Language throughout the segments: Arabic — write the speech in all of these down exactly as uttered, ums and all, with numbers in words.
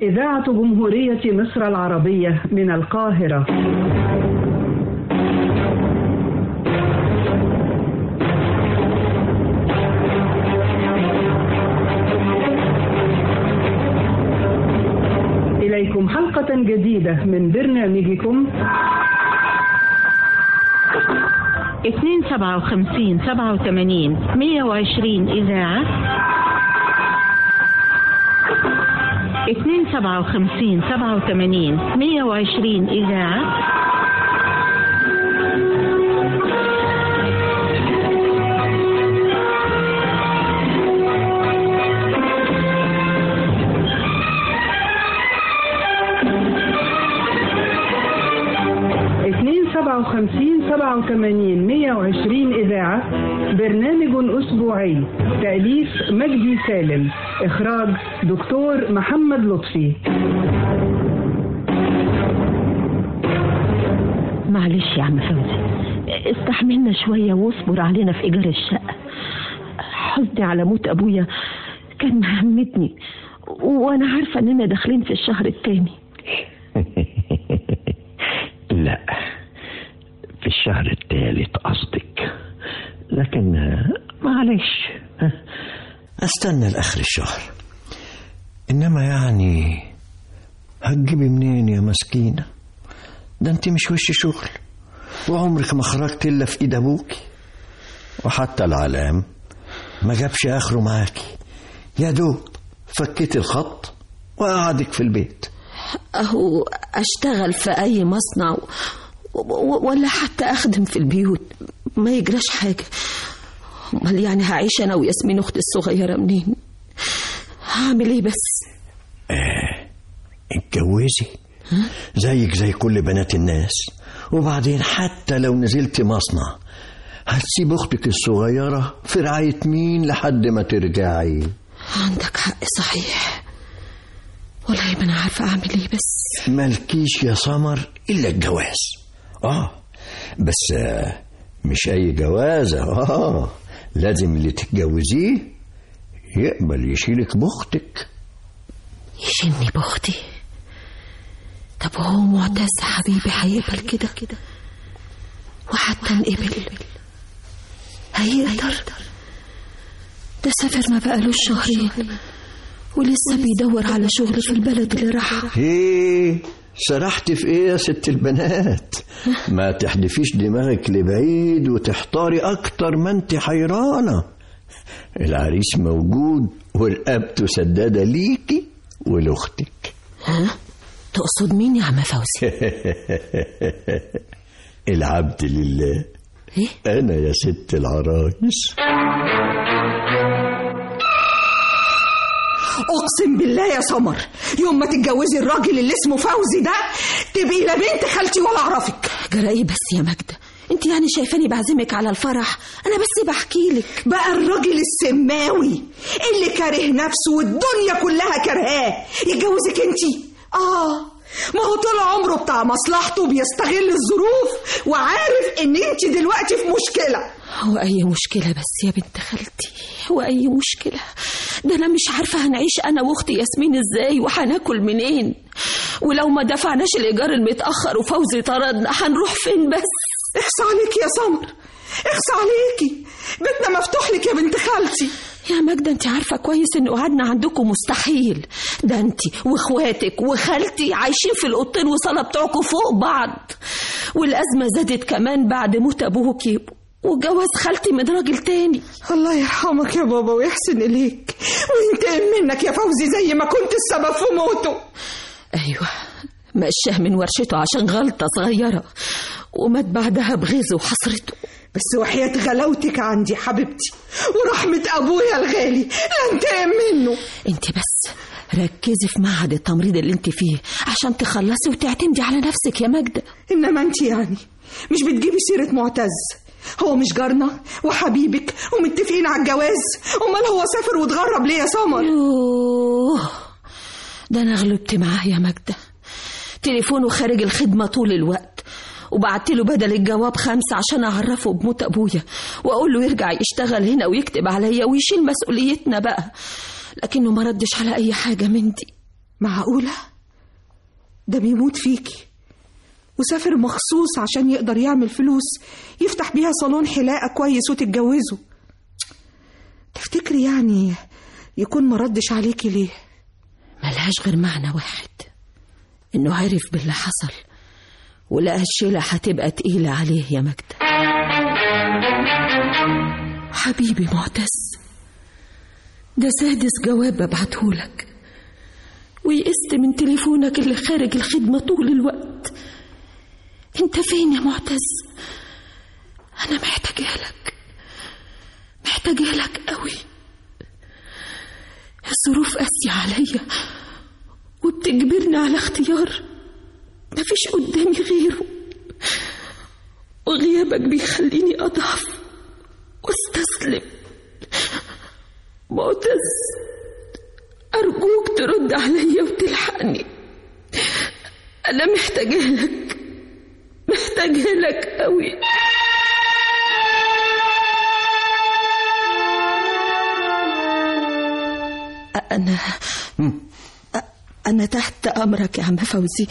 إذاعة جمهورية مصر العربية من القاهرة. إليكم حلقة جديدة من برنامجكم اثنين سبعة وخمسين سبعة وثمانين مية وعشرين إذاعة اثنين سبعة وخمسين سبعة وثمانين مية وعشرين إذاعة سبعة وخمسين سبعة وثمانين مية وعشرين إذاعة. برنامج أسبوعي، تأليف مجدي سالم، إخراج دكتور محمد لطفي. معلش يا عم فوزي، استحملنا شوية واصبر علينا في إيجار الشقة. حزني على موت أبويا كان مهمتني، وأنا عارفة إننا داخلين في الشهر الثاني. لا، في الشهر الثالث قصدك، لكن معلش استنى لاخر الشهر. انما يعني هتجيبي منين يا مسكينه؟ ده انت مش وش شغل، وعمرك ما خرجت الا في ايد ابوكي، وحتى العلام ما جابش اخره معاكي، يا دوب فكيت الخط وقعدك في البيت. اهو اشتغل في اي مصنع ولا حتى أخدم في البيوت ما يجراش حاجة. امال يعني هعيش أنا وياسمين أختي الصغيرة منين؟ هعمل إيه بس؟ آه اتجوزي زيك زي كل بنات الناس، وبعدين حتى لو نزلت مصنع هتسيب أختك الصغيرة في رعاية مين لحد ما ترجعي؟ عندك حق صحيح، والله ما أنا عارفة أعمل إيه بس. مالكيش يا سمر إلا الجواز. آه بس آه مش أي جوازة، آه لازم اللي تتجوزيه يقبل يشيلك بأختك. يشيلني بأختي؟ طب هو معتز حبيبي هيقبل كده كده؟ وحتى نقبل هيقدر؟ ده سافر ما بقالوش شهرين ولسه بيدور على شغل في البلد اللي راح. ايه سرحت في ايه يا ست البنات؟ ما تحدفيش دماغك لبعيد وتحتاري اكتر ما انت حيرانة. العريس موجود والقبته سدادة ليكي ولأختك. ها؟ تقصد مين يا عم فوزي؟ العبد لله. ايه؟ انا يا ست العرايس. اقسم بالله يا سمر يوم ما تتجوزي الراجل اللي اسمه فوزي ده تبقي لا بنت خالتي ولا اعرفك. جرى ايه بس يا ماجدة؟ انت يعني شايفاني بعزمك على الفرح؟ انا بس بحكي لك. بقى الراجل السماوي اللي كاره نفسه والدنيا كلها كرهاه يتجوزك انتي؟ اه ما هو طول عمره بتاع مصلحته بيستغل الظروف وعارف ان انتي دلوقتي في مشكلة. هو اي مشكلة بس يا بنت خالتي؟ هو اي مشكلة؟ ده انا مش عارفة هنعيش انا واختي ياسمين ازاي وهناكل منين، ولو ما دفعناش الايجار المتأخر وفوزي طردنا هنروح فين بس؟ اخصى عليكي يا سمر، اخصى عليكي، بيتنا مفتوح لك يا بنت خالتي. يا ماجدة انت عارفة كويس ان قعدنا عندكم مستحيل، ده انت واخواتك وخالتي عايشين في الاوضتين وصالة بتوعكم فوق بعض، والازمة زادت كمان بعد موت ابوكي وجواز خالتي من راجل تاني. الله يرحمك يا بابا ويحسن إليك وينتقم منك يا فوزي زي ما كنت السبب في موته. أيوة مشاه من ورشته عشان غلطة صغيرة ومات بعدها بغيظه وحسرته. بس وحياة غلاوتك عندي حبيبتي ورحمة أبويا الغالي لا انتقم منه. انت بس ركزي في معهد التمريض اللي انت فيه عشان تخلصي وتعتمدي على نفسك يا ماجدة. إنما انت يعني مش بتجيبي سيرة معتز؟ هو مش جارنا وحبيبك ومتفقين على الجواز؟ امال هو سافر واتغرب ليه يا سمر؟ يوه ده انا غلبت معاه يا ماجدة، تليفونه خارج الخدمة طول الوقت، وبعت له بدل الجواب خمسة عشان أعرفه بموت أبويا وأقول له يرجع يشتغل هنا ويكتب عليا ويشيل مسؤوليتنا بقى، لكنه ما ردش على أي حاجة من دي. معقولة؟ ده بيموت فيكي وسافر مخصوص عشان يقدر يعمل فلوس يفتح بيها صالون حلاقة كويس وتتجوزوا. تفتكري يعني يكون مردش عليكي ليه؟ ملهاش غير معنى واحد، انه عرف باللي حصل ولقى الشيلة هتبقى تقيلة عليه يا ماجدة. حبيبي معتز، ده سادس جواب ببعتهولك، ويئست من تليفونك اللي خارج الخدمة طول الوقت. انت فين يا معتز؟ انا محتاجة لك، محتاجة لك قوي. الظروف قاسية عليا وبتجبرني على اختيار مفيش قدامي غيره، وغيابك بيخليني أضعف واستسلم. معتز، أرجوك ترد عليا وتلحقني، أنا محتاجة لك، محتاجة لك قوي. أنا أنا تحت أمرك يا عم فوزي،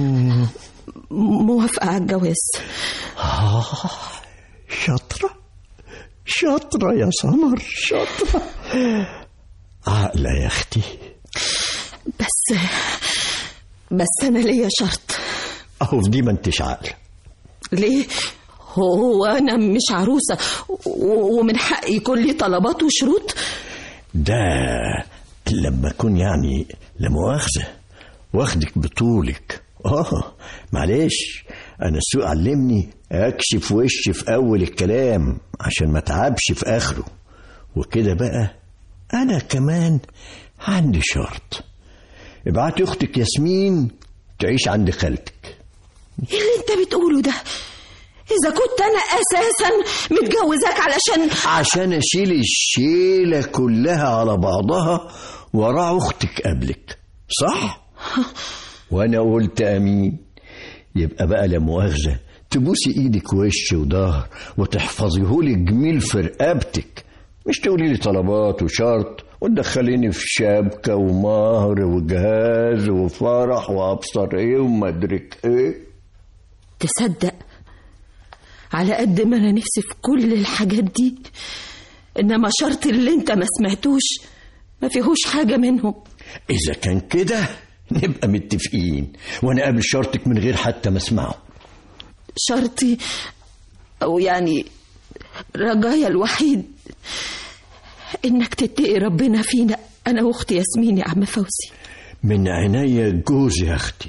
موافقة على الجواز. آه شاطرة شاطرة يا سمر، شاطرة عاقلة يا أختي. بس بس أنا ليا شرط. أهو في دي ما انتش عاقلة. ليه؟ هو أنا مش عروسة ومن حقي يكون لي طلبات وشروط؟ ده لما أكون يعني لا مؤاخذة واخدك بطولك. آه معلش، أنا السوق علمني أكشف وشي في أول الكلام عشان ما تعبش في آخره. وكده بقى أنا كمان عندي شرط، ابعتي أختك ياسمين تعيش عند خالتك. إيه اللي أنت بتقوله ده؟ إذا كنت أنا أساسا متجوزاك علشان عشان أشيل الشيلة كلها على بعضها ورا أختك قبلك، صح؟ وأنا قلت أمين. يبقى بقى لا مؤاخذة تبوسي إيدك وش وظهر وتحفظيهولي جميل في رقبتك، مش تقولي لي طلبات وشرط وتدخليني في شبكة ومهر وجهاز وفرح وأبصر إيه ومدرك إيه. تصدق على قد ما أنا نفسي في كل الحاجات دي، إنما شرط اللي أنت ما سمعتوش ما فيهوش حاجة منهم. إذا كان كده نبقى متفقين وأنا قابل شرطك من غير حتى ما اسمعه. شرطي أو يعني رجايا الوحيد إنك تتقي ربنا فينا أنا وأختي ياسمين يا عم فوزي. من عينيا جوزي يا أختي.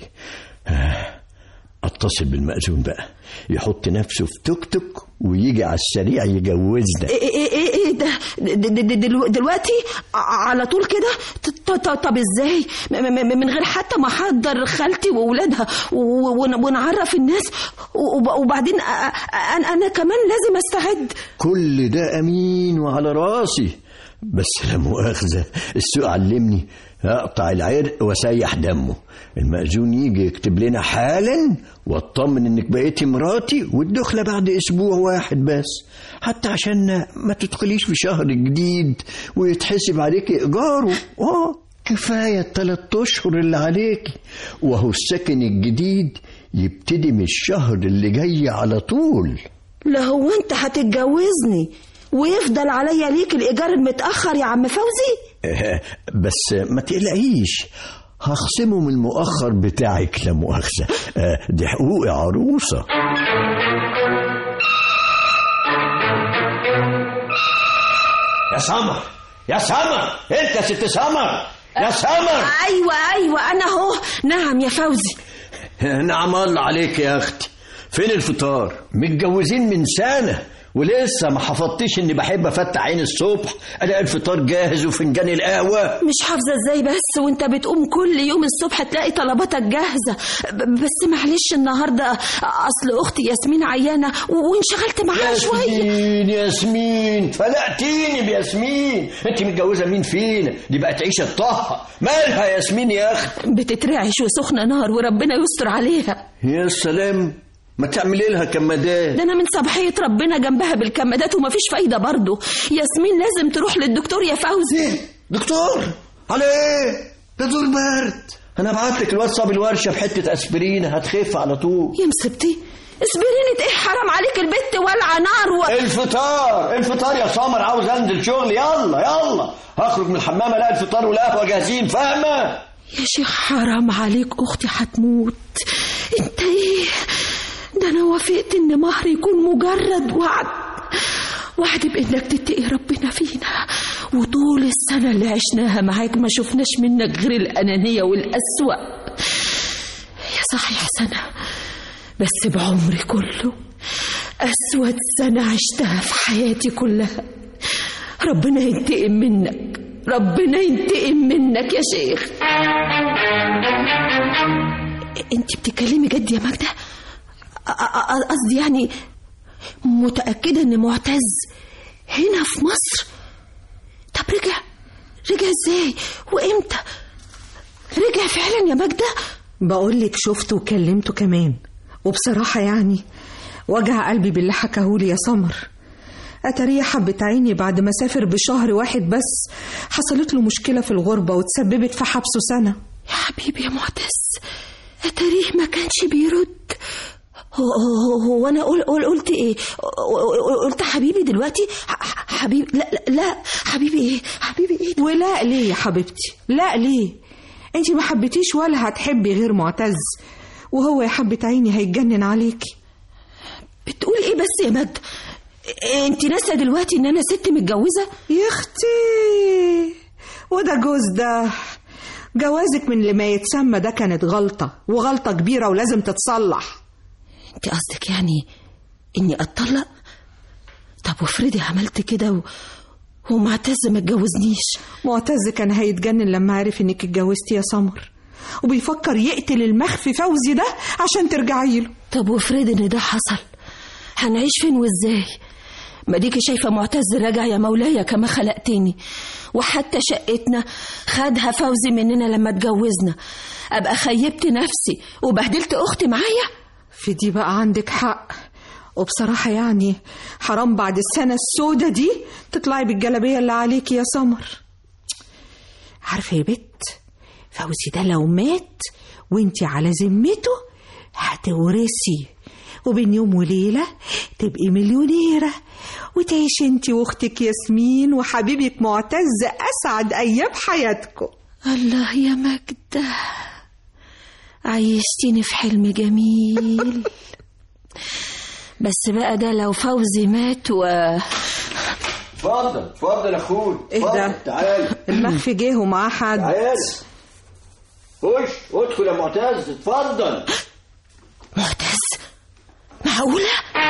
اتصل بالمأذون بقى يحط نفسه في توك توك ويجي على السريع يجوزنا. ايه ايه ايه ايه ده دلوقتي على طول كده؟ طب ازاي من غير حتى ما احضر خالتي واولادها ونعرف الناس؟ وبعدين انا كمان لازم استعد. كل ده امين وعلى راسي، بس لا مؤاخذة السوق علمني اقطع العرق واسيح دمه. المأذون يجي يكتب لنا حالا واطمن انك بقيتي مراتي والدخلة بعد اسبوع واحد بس، حتى عشان ما تدخليش في شهر جديد ويتحسب عليكي ايجاره. اه كفاية الثلاث اشهر اللي عليكي، وهو السكن الجديد يبتدي من الشهر اللي جاي على طول. لا هو انت هتتجوزني ويفضل عليا ليك الإيجار المتأخر يا عم فوزي؟ بس ما تقلقيش، هخصمه من المؤخر بتاعك لا مؤاخذة، دي حقوق عروسة. يا سمر يا سمر، انت يا ست سمر يا سمر. ايوه ايوه انا اهو. نعم يا فوزي. نعم الله عليك يا اختي. فين الفطار؟ متجوزين من سنة ولسه ما حفظتيش اني بحب افتح عين الصبح الاقي الفطار جاهز وفنجان القهوه. مش حافظه ازاي بس وانت بتقوم كل يوم الصبح تلاقي طلباتك جاهزه. بس معلش النهارده اصل اختي ياسمين عيانه وانشغلت معاها شويه. ياسمين ياسمين فلقتيني بياسمين. انت متجوزه مين فينا؟ دي بقت عيشه طه. مالها ياسمين يا اخت؟ بتترعش وسخنه نار وربنا يستر عليها. يا سلام، ما تعملي لها كمادات. ده انا من صباحيه ربنا جنبها بالكمادات ومفيش فايده برضه. ياسمين لازم تروح للدكتور يا فوزي. ايه دكتور؟ على ايه؟ ده دور برد. انا ابعت لك الواد صاب الورشه بحته اسبرين هتخف على طول. يا مصيبتي، اسبرينة ايه؟ حرام عليك، البت ولع نار و... الفطار الفطار يا سمر، عاوز انزل شغل. يلا يلا هخرج من الحمام الاقي الفطار والقهوه جاهزين، فاهمه؟ يا شيخ حرام عليك، اختي هتموت. انت ايه ده؟ انا وافقت ان مهر يكون مجرد وعد، وعد بانك تتقي ربنا فينا، وطول السنه اللي عشناها معاك ما شفناش منك غير الانانيه والاسوأ. يا صحيح سنه، بس بعمري كله اسود سنه عشتها في حياتي كلها. ربنا ينتقم منك، ربنا ينتقم منك يا شيخ. انت بتتكلمي جد يا ماجدة؟ قصدي يعني متأكدة ان معتز هنا في مصر؟ طب رجع رجع ازاي وامتى؟ رجع فعلا يا ماجدة؟ بقولك شفته وكلمته كمان، وبصراحة يعني وجع قلبي باللي حكاهولي يا سمر. أتاريه حبت عيني بعد ما سافر بشهر واحد بس حصلت له مشكلة في الغربة وتسببت في حبسه سنة. يا حبيبي يا معتز، أتاريه ما كانش بيرد. هو, هو, هو أنا قل قل قلت إيه؟ قلت حبيبي دلوقتي؟ حبيبي؟ لا لا, لا حبيبي إيه؟ حبيبي إيه؟ ولا ليه يا حبيبتي؟ لا ليه؟ أنت ما حبيتيش ولا هتحبي غير معتز، وهو يا حبة عيني هيتجنن عليكي. بتقول إيه بس يا مجد؟ انت ناسه دلوقتي ان انا ست متجوزه؟ يا اختي، وده جوز ده جوازك من اللي ما يتسمى ده كانت غلطه، وغلطه كبيره ولازم تتصلح. انت قصدك يعني اني اتطلق؟ طب وافرضي عملت كده و... ومعتز ما اتجوزنيش؟ معتز كان هيتجنن لما عرف انك اتجوزتي يا سمر، وبيفكر يقتل المخفي فوزي ده عشان ترجعي له. طب وافرضي ان ده حصل، هنعيش فين وازاي؟ ما ديكي شايفه معتز راجع يا مولاي كما خلقتني، وحتى شقتنا خدها فوزي مننا لما اتجوزنا. ابقى خيبت نفسي وبهدلت اختي معايا؟ في دي بقى عندك حق، وبصراحه يعني حرام بعد السنه السودة دي تطلعي بالجلابيه اللي عليكي يا سمر. عارفه يا بت، فوزي ده لو مات وانتي على ذمته هتورثي، وبين يوم وليلة تبقي مليونيرة، وتعيش انتي واختك ياسمين وحبيبك معتز أسعد أيام حياتكم. الله يا مجدة، عيشتيني في حلم جميل. بس بقى ده لو فوزي مات و... اتفضل اتفضل اخوي. ايه ده؟ تعال، المخفي جه ومعاه حد. تعال خش ادخل يا معتز، اتفضل. معتز؟ معقولة؟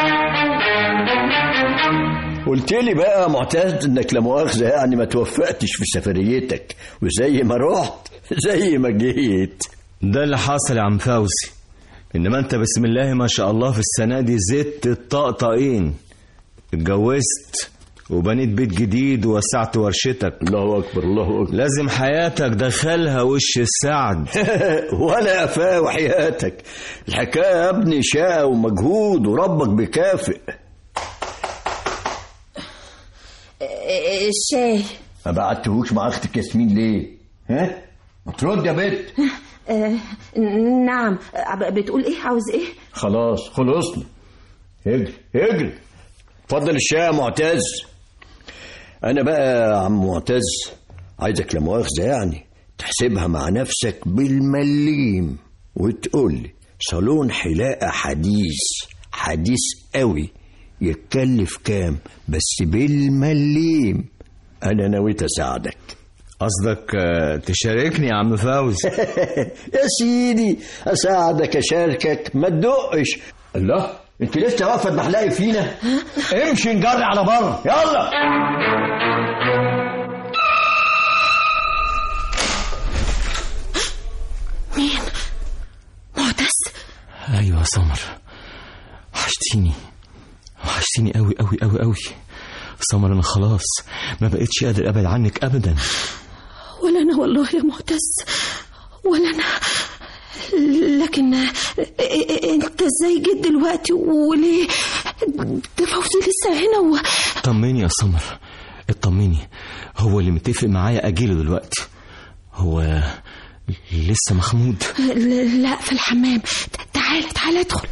قلت لي بقى معتز انك لا مؤاخذة يعني ما توفقتش في سفريتك، وزي ما رحت زي ما جيت. ده اللي حصل يا عم فوزي، انما انت بسم الله ما شاء الله في السنة دي زدت الطقطقين، اتجوزت وبنيت بيت جديد ووسعت ورشتك. الله اكبر الله اكبر. لازم حياتك دخلها وش السعد. ولا قفاه وحياتك، الحكايه يا ابني شقه ومجهود وربك بيكافئ. الشاي ما بعتهوش مع اختك ياسمين ليه؟ ها ما ترد يا بت. آه نعم. بتقول ايه؟ عاوز ايه؟ خلاص خلصنا، اجري اجري. اتفضل الشاي يا معتز. انا بقى يا عم معتز عايزك لا مؤاخذه يعني تحسبها مع نفسك بالمليم، وتقول لي صالون حلاقه حديث حديث قوي يتكلف كام، بس بالمليم. انا نويت اساعدك. قصدك تشاركني يا عم فوزي؟ يا سيدي اساعدك اشاركك، ما تدقش. الله، انت لسه واقفه بحلاقي فينا؟ امشي نجري على بره، يلا. مين؟ معتز؟ ايوه يا سمر، وحشتيني وحشتيني قوي قوي قوي قوي سمر. انا خلاص ما بقتش قادر ابعد عنك ابدا. ولا انا والله يا معتز، ولا انا. لكن انت ازاي جيت دلوقتي وليه؟ ده فوزي لسه هنا و... طمني يا سمر، اطمني. هو اللي متفق معايا اجيله دلوقتي. هو لسه محمود؟ لا في الحمام. تعال تعال ادخل.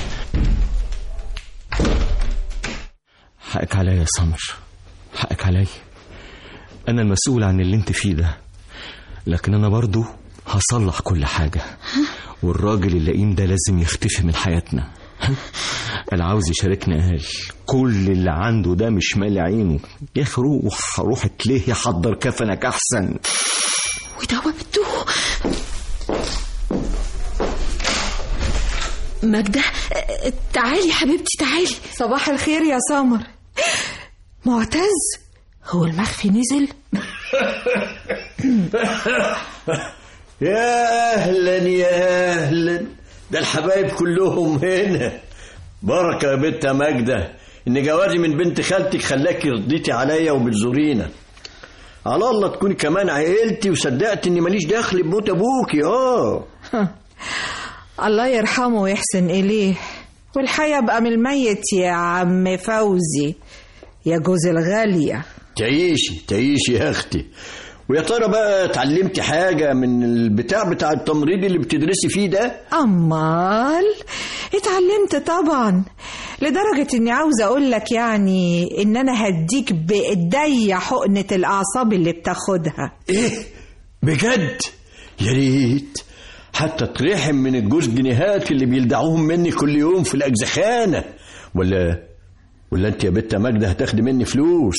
حقك عليا يا سمر، حقك عليا. انا المسؤول عن اللي انت فيه ده، لكن انا برضو هصلح كل حاجة. والراجل اللئيم ده لازم يختفي من حياتنا. انا عاوز يشاركنا قال كل اللي عنده ده مش مالي عينه. يا اخي روح روح اتليه يحضر كفنك احسن. ودوبته. ماجدة تعالي حبيبتي تعالي. صباح الخير يا سمر. معتز، هو المخفي نزل؟ يا أهلا يا أهلا، ده الحبايب كلهم هنا. بركة يا بنت ماجدة إن جوازي من بنت خالتك خلاكي رضيتي عليا وبتزورينا. على الله تكوني كمان عائلتي وصدقت إني ماليش دخل بموت أبوكي. آه الله يرحمه ويحسن إليه، والحياة بقى من الميت يا عم فوزي يا جوز الغالية. تعيشي تعيشي يا أختي. ويا ترى بقى اتعلمتي حاجة من البتاع بتاع التمريض اللي بتدرسي فيه ده؟ أمال اتعلمت طبعا، لدرجة اني عاوزة اقول لك يعني ان انا هديك بايديا حقنة الاعصاب اللي بتاخدها. ايه بجد؟ يا ريت حتى ترحم من الجوز جنيهات اللي بيلدعوهم مني كل يوم في الاجزخانة. ولا ولا انت يا بنت ماجدة هتاخدي مني فلوس؟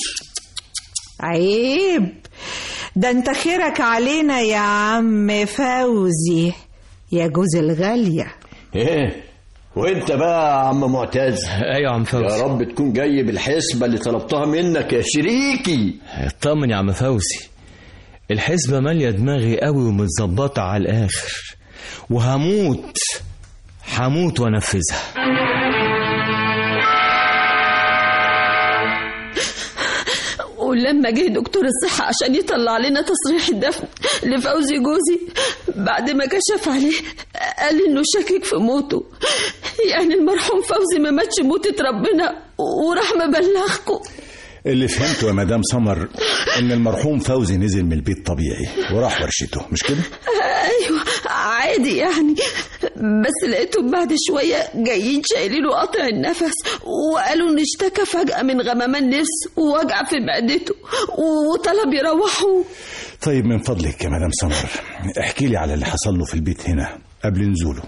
عيب، ده انت خيرك علينا يا عم فوزي يا جوز الغالية. ايه وانت بقى يا عم معتز؟ ايوه يا عم فوزي. يا رب تكون جاي بالحسبة اللي طلبتها منك يا شريكي. اطمن يا عم فوزي، الحسبة مالية دماغي قوي ومتظبطة على الاخر، وهموت هموت وانفذها. ولما جه دكتور الصحة عشان يطلع لنا تصريح الدفن لفوزي جوزي بعد ما كشف عليه قال انه شاكك في موته. يعني المرحوم فوزي ما ماتش موتة ربنا وراح مبلغكم. اللي فهمته يا مدام سمر ان المرحوم فوزي نزل من البيت طبيعي وراح ورشته، مش كده؟ ايوه عادي يعني، بس لقيتهم بعد شويه جايين شايلينه قاطع النفس وقالوا ان اشتكى فجأة من غممان نفس ووجع في معدته وطلب يروحوه. طيب من فضلك يا مدام سمر احكي لي على اللي حصل له في البيت هنا قبل نزوله.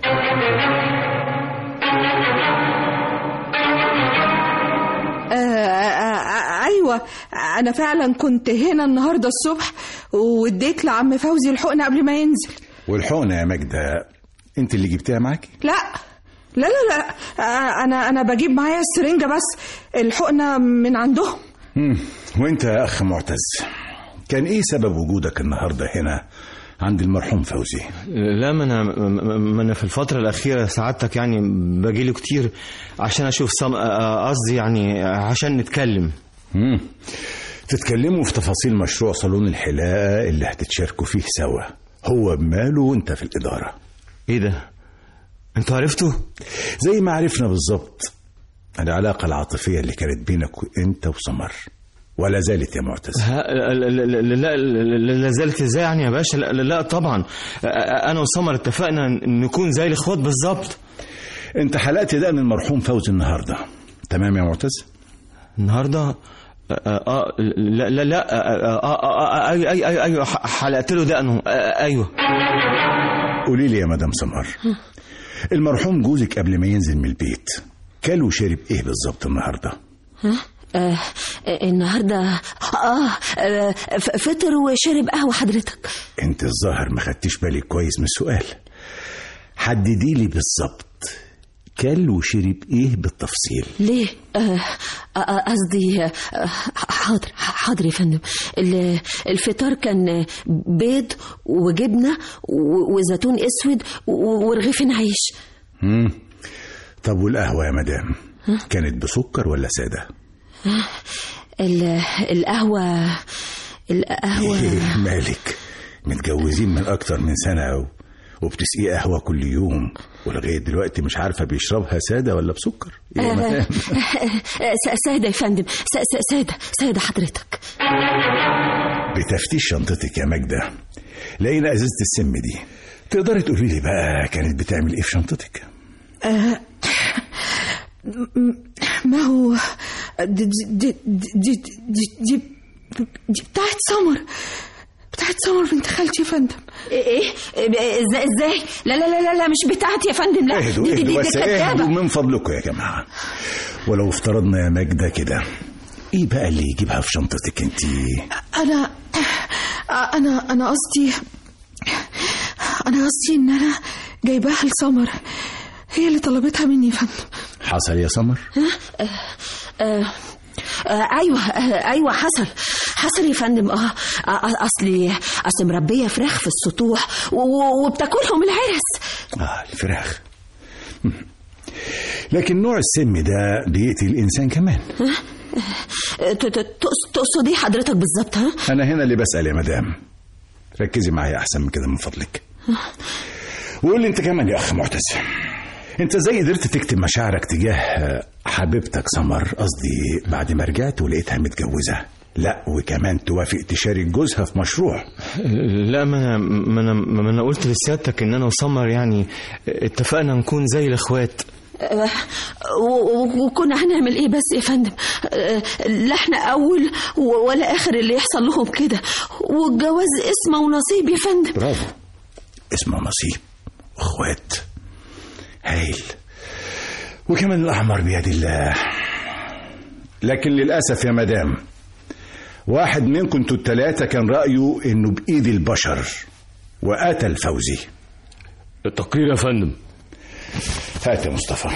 ايوه انا فعلا كنت هنا النهارده الصبح واديت لعم فوزي الحقنه قبل ما ينزل. والحقنه يا ماجده انت اللي جبتيها معاكي؟ لا لا لا لا انا انا بجيب معايا السرنجه بس، الحقنه من عندهم. امم وانت يا اخ معتز كان ايه سبب وجودك النهارده هنا عند المرحوم فوزي؟ لا ما انا ما انا في الفتره الاخيره سعادتك يعني باجي له كتير عشان اشوف قصدي يعني عشان نتكلم. امم تتكلموا في تفاصيل مشروع صالون الحلاقه اللي هتتشاركوا فيه سوا، هو بماله وانت في الاداره. ايه ده انتوا عرفتوا؟ زي ما عرفنا بالظبط. العلاقه العاطفيه اللي كانت بينك انت وسمر ولا زالت يا معتز؟ لا لا لا زالت ازاي يعني يا باشا؟ لا, لا طبعا انا وسمر اتفقنا نكون زي الاخوات بالظبط. انت حلقت دقن المرحوم فوزي النهارده تمام يا معتز؟ النهارده اه لا لا لا ايوه ايوه ايوه حلقت له دقنه ايوه. قولي لي يا مدام سمر المرحوم جوزك قبل ما ينزل من البيت كل وشرب ايه بالظبط النهارده؟ ها آه النهارده اه, آه فطر وشرب قهوه حضرتك. انت الظاهر ما خدتيش بالي كويس من السؤال. حددي لي بالظبط كل وشرب ايه بالتفصيل. ليه قصدي آه آه حاضر حاضر يا فندم. الفطار كان بيض وجبنه وزيتون اسود ورغيفين عيش. امم طب والقهوه يا مدام كانت بسكر ولا ساده؟ القهوة القهوة إيه مالك متجوزين من أكتر من سنة وبتسقي قهوة كل يوم ولغاية دلوقتي مش عارفة بيشربها سادة ولا بسكر؟ إيه آه سادة يا فندم سادة سادة حضرتك. بتفتيش شنطتك يا ماجدة لقينا ازازه السم دي. تقدري تقولي لي بقى كانت بتعمل ايه في شنطتك؟ آه ما هو دي دي دي دي, دي, دي, دي بتاعت سمر بتاعت سمر بنت خالتي يا فندم. ايه ازاي ازاي لا لا لا لا مش بتاعتي يا فندم. لا اهدوا دي دي دي, اهدوا دي اهدوا من فضلكم يا جماعه. ولو افترضنا يا ماجده كده، ايه بقى اللي يجيبها في شنطتك انت؟ انا انا انا قصدي انا قصدي ان انا جايباها لسمر، هي اللي طلبتها مني يا فندم. حصل يا سمر؟ آه آه آه ايوه آه ايوه حصل حصل يا فندم. اه اصلي اصل مربيه فراخ في السطوح وبتاكلهم العرس. اه الفراخ. لكن نوع السم ده بيقتل الانسان كمان. تقصد ايه حضرتك بالظبط؟ ها انا هنا اللي بسأل يا مدام، ركزي معايا احسن من كده من فضلك. وقول لي انت كمان يا اخ معتز، انت ازاي قدرت تكتب مشاعرك تجاه حبيبتك سمر؟ قصدي بعد ما رجعت ولقيتها متجوزه، لا وكمان توافق تشارك جوزها في مشروع. لا ما انا ما انا, ما أنا قلت لسيادتك ان انا وسمر يعني اتفقنا نكون زي الاخوات. أه وكنا هنعمل ايه بس يا فندم؟ أه لا احنا اول ولا اخر اللي يحصل لهم كده، والجواز اسمه ونصيب يا فندم. برافو، اسمه ونصيب، اخوات، هايل. وكمان الاحمر بيد الله. لكن للاسف يا مدام، واحد منكم انتوا التلاتة كان رايه انه بايد البشر وقتل فوزي. التقرير يا فندم. هات يا مصطفى.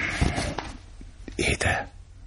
ايه ده؟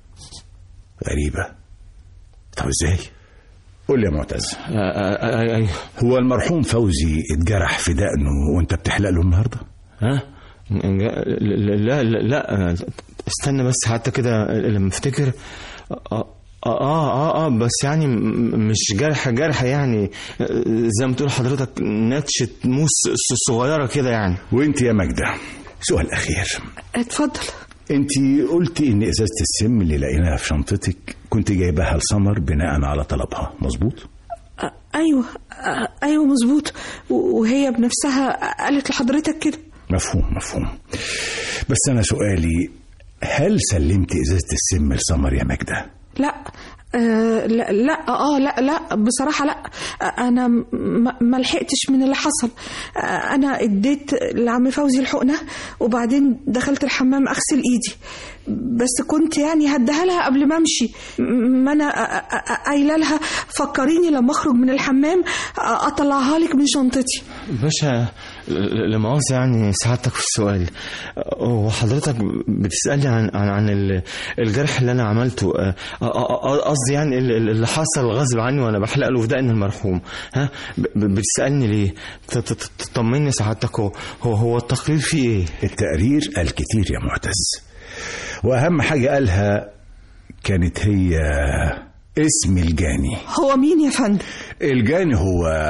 غريبة. طب ازاي؟ قول لي يا معتز. ايوه. هو المرحوم فوزي اتجرح في دقنه وانت بتحلق له النهارده؟ ها؟ لا لا لا استنى بس حتى كده لما افتكر. اه اه اه اه بس يعني مش جرح جرح يعني زي ما تقول حضرتك نتشة موس صغيرة كده يعني. وانت يا ماجدة سؤال أخير. اتفضل. انت قلتي ان ازازة السم اللي لقيناها في شنطتك كنت جايباها لسمر بناء على طلبها، مظبوط؟ ايوه ايوه مظبوط، وهي بنفسها قالت لحضرتك كده. مفهوم مفهوم. بس انا سؤالي، هل سلمت ازازة السم لسمر يا ماجدة؟ لا آه لا لا اه لا لا بصراحة لا. انا ما لحقتش من اللي حصل. آه انا اديت لعم فوزي الحقنة وبعدين دخلت الحمام اغسل ايدي، بس كنت يعني هديها لها قبل ما امشي. ما انا قايله لها فكريني لما اخرج من الحمام اطلعها لك من شنطتي. باشا لمؤاخذة يعني سعادتك في السؤال، وحضرتك بتسألني عن عن عن الجرح اللي انا عملته، قصدي يعني اللي حصل غصب عني وانا بحلق له في دقن المرحوم. ها بتسألني ليه؟ تطمني سعادتك، هو هو التقرير فيه ايه؟ التقرير قال كتير يا معتز، واهم حاجة قالها كانت هي اسم الجاني. هو مين يا فندم؟ الجاني هو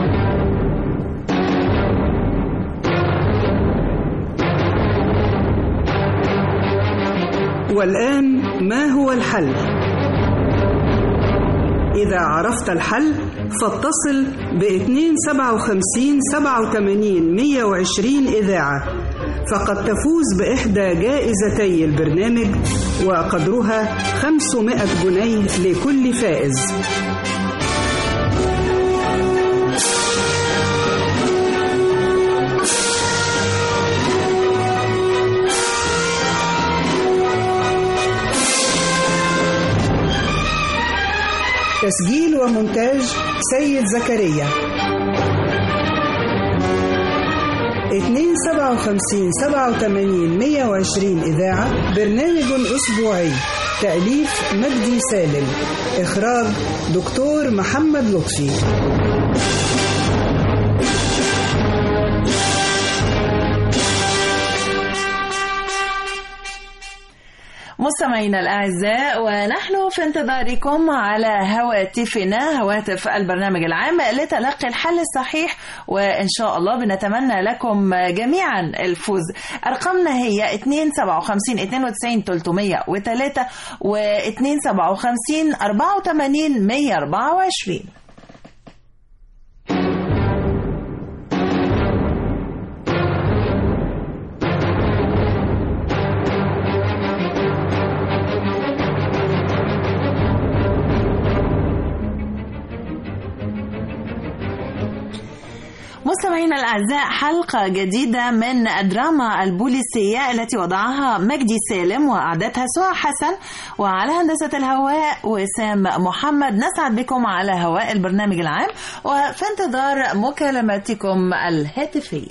والآن ما هو الحل؟ إذا عرفت الحل فاتصل باثنين سبعة وخمسين سبعة وثمانين مية وعشرين إذاعة، فقد تفوز بإحدى جائزتي البرنامج وقدرها خمسمائة جنيه لكل فائز. تسجيل ومونتاج سيد زكريا. اثنين سبعة وخمسين سبعة وثمانين مية وعشرين إذاعة، برنامج أسبوعي، تأليف مجدي سالم، إخراج دكتور محمد لطفي. مستمعينا الأعزاء، ونحن في انتظاركم على هواتفنا، هواتف البرنامج العام، لتلقي الحل الصحيح، وإن شاء الله بنتمنى لكم جميعا الفوز. أرقامنا هي اثنين سبعة وخمسين اثنين وتسعين ثلاثمائة وثلاثة و اثنين سبعة وخمسين أربعة وثمانين مية وأربعة وعشرين. مستمعينا الأعزاء، حلقة جديدة من الدراما البوليسية التي وضعها مجدي سالم وأعدتها سهى حسن، وعلى هندسة الهواء وسام محمد. نسعد بكم على هواء البرنامج العام وفي انتظار مكالماتكم الهاتفية.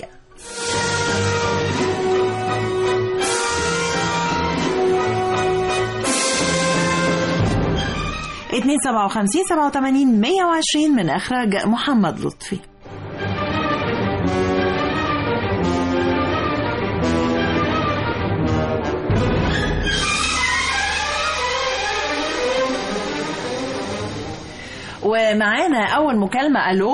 اثنين سبعة وخمسين سبعة وثمانين مية وعشرين من إخراج محمد لطفي. ومعانا أول مكالمة. ألو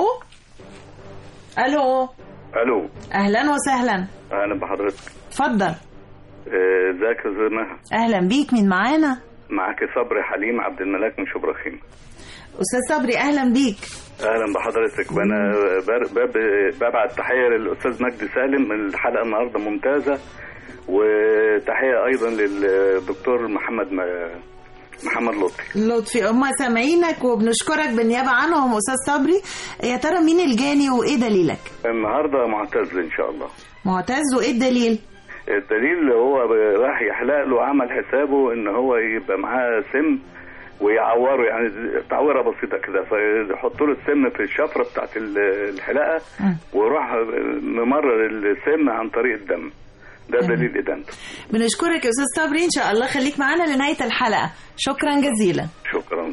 ألو ألو أهلا وسهلا. أهلا بحضرتك. اتفضل. ازيك يا زهر نهى؟ أهلا بيك. مين معانا؟ معاك صبري حليم عبد الملاك من شبرا خيمة. أستاذ صبري أهلا بيك. أهلا بحضرتك. وأنا ببعت تحية للأستاذ مجدي سالم. الحلقة النهاردة ممتازة، وتحية أيضا للدكتور محمد محمد لطفي. لطفي هم سامعينك وبنشكرك بالنيابة عنهم. أستاذ صبري، يا ترى مين الجاني وإيه دليلك؟ النهاردة معتز إن شاء الله. معتز، وإيه الدليل؟ الدليل هو راح يحلق له، عمل حسابه ان هو يبقى معاه سم ويعوره، يعني تعويره بسيطه كده، فيحط له السم في الشفره بتاعت الحلاقه ويروح ممرر السم عن طريق الدم. ده دليل ادانته. بنشكرك يا استاذ صبري، ان شاء الله خليك معانا لنهايه الحلقه. شكرا جزيلا. شكرا.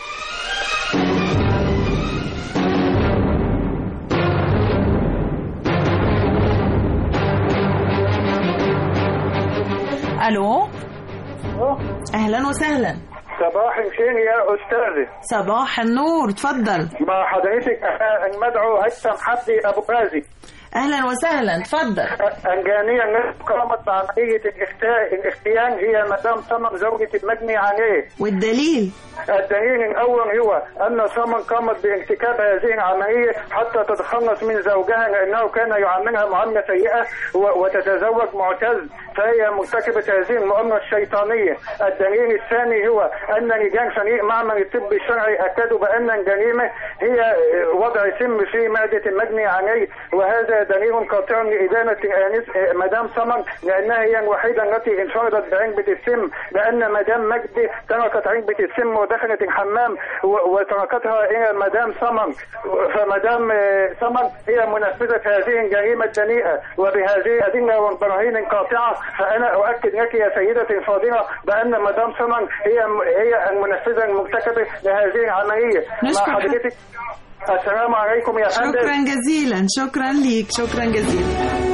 الو اهلا وسهلا. صباح الخير يا استاذي. صباح النور، اتفضل. مع حضرتك المدعو هيثم حبي ابو غازي. اهلا وسهلا، اتفضل. انجانيه الناس قامت بعمليه الاختيان الاختيان هي مدام سمر زوجة المجني عليه. والدليل؟ الدليل الاول هو ان سمر قامت بارتكاب هذه العمليه حتى تتخلص من زوجها لانه كان يعاملها معامله سيئه وتتزوج معتز، فهي مرتكبه هذه المؤامره الشيطانيه. الدليل الثاني هو ان لجان فريق معمل الطب الشرعي اكدوا بان الجريمه هي وضع سم في معده المجني عليه، وهذا دليل قاطع لإدانة مدام سمر لأنها هي الوحيدة التي انفردت بعلبة السم، لأن مدام مجدي تركت علبة السم ودخلت الحمام وتركتها إلى مدام سمر، فمدام سمر هي منفذة هذه الجريمة الدنيئة. وبهذه الأدلة والبراهين القاطعة فأنا أؤكد لك يا سيدتي الفاضلة بأن مدام سمر هي هي المنفذة المرتكبة لهذه العملية. مع حضرتك السلام عليكم يا فندم. شكرا جزيلا. شكرا ليك. شكرا جزيلا.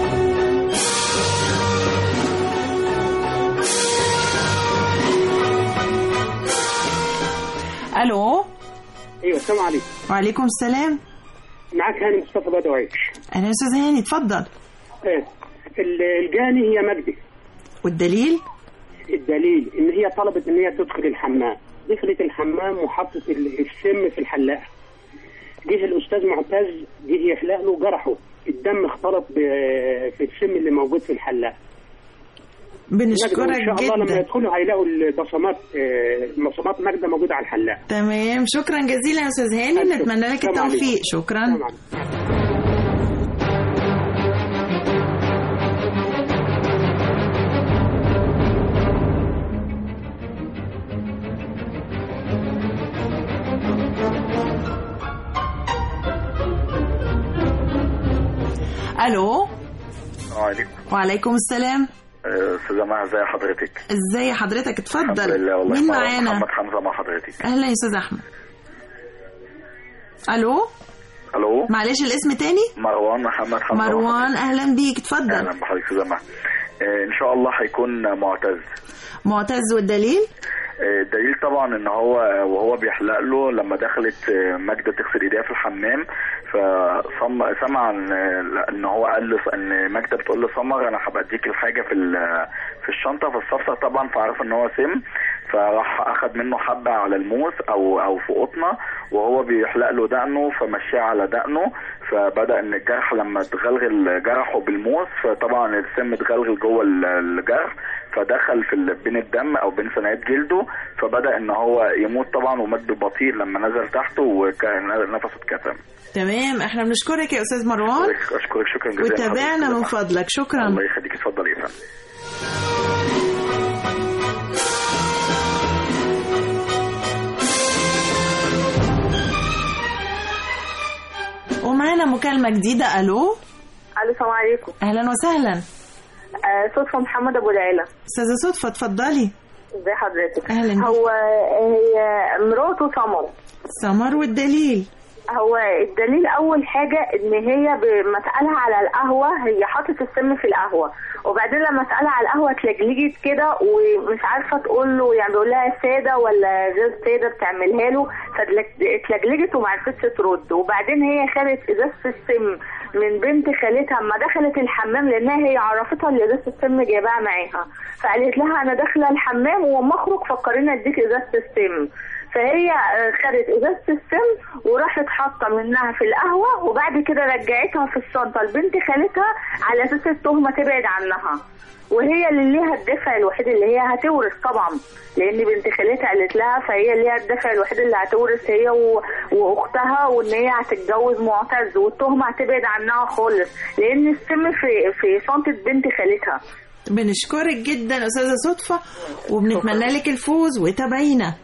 الو. ايوه السلام عليكم. وعليكم السلام. معك هاني مصطفى بدوي. اهلا يا استاذ هاني، اتفضل. ايه الجاني هي مجدي. والدليل؟ الدليل ان هي طلبت ان هي تدخل الحمام، دخلت الحمام وحطت السم في الحلاقه. جه الاستاذ معتز جه يحلق له، جرحه، الدم اختلط في السم اللي موجود في الحلاق. بنشكرك جدا. ان شاء الله جدا. لما يدخلوا هيلاقوا البصمات بصمات ماجده موجوده على الحلاق. تمام. شكرا جزيلا يا استاذ هاني، نتمنى لك التوفيق. شكرا. الو. الو. وعليكم. وعليكم السلام. استاذه مها، ازي حضرتك؟ ازي حضرتك؟ اتفضل. الحمد لله. والله مين معانا؟ محمد حمزه مع حضرتك. اهلا يا استاذ احمد. الو. الو. معلش الاسم تاني؟ مروان محمد حمزه. مروان اهلا بيك، اتفضل. اهلا بحضرتك استاذه مها. ان شاء الله هيكون معتز. معتز. والدليل؟ الدليل طبعا ان هو وهو بيحلق له لما دخلت ماجده تغسل ايديها في الحمام، فسمع ان هو قال له ان ماجده بتقول له سمر انا هبقى اديك الحاجه في في الشنطه، فاستفسر طبعا فعرف ان هو سم، فراح اخد منه حبه على الموس او او في قطنه وهو بيحلق له دقنه، فمشاه على دقنه، فبدا ان الجرح لما اتغلغل جرحه بالموس فطبعا السم اتغلغل جوه الجرح فدخل في بين الدم او بين ثنايات جلده، فبدا ان هو يموت طبعا ومات ببطيء لما نزل تحته ونفسه اتكتم. تمام، احنا بنشكرك يا استاذ مروان. اشكرك شكرا جزيلا وتابعنا من فضلك. شكرا. الله يخليك، اتفضل يا فندم. ومعانا مكالمة جديدة. الو. الو، السلام عليكم. اهلا وسهلا. آه صدفة محمد ابو العيلة. استاذة صدفة اتفضلي. ازي حضرتك؟ اهلا. هو هي مراته سمر. سمر، والدليل؟ هو الدليل اول حاجه ان هي بمسألها على القهوه، هي حاطت السم في القهوه، وبعدين لما سألها على القهوه اتلجلجت كده ومش عارفه تقول له، يعني بيقول لها ساده ولا غير ساده بتعملها له، فاتلجلجت وما عرفتش ترد. وبعدين هي خدت ازازه السم من بنت خالتها اما دخلت الحمام، لانها هي عرفتها ان ازازه السم جايباها معاها، فقالت لها انا داخله الحمام وما اخرج فكريني اديك ازازه السم. فهي خدت ازازه السم وراحت حاطه منها في القهوه، وبعد كده رجعتها في الشنطه لبنت خالتها على اساس التهمه تبعد عنها، وهي اللي ليها الدفع الوحيد اللي هي هتورث طبعا، لان بنت خالتها قالت لها، فهي اللي ليها الدفع الوحيد اللي هتورث هي و... واختها، وان هي هتتجوز معتز، والتهمه هتبعد عنها خالص لان السم في في شنطه بنت خالتها. بنشكرك جدا استاذه صدفه وبنتمنى لك الفوز، وتابعينا.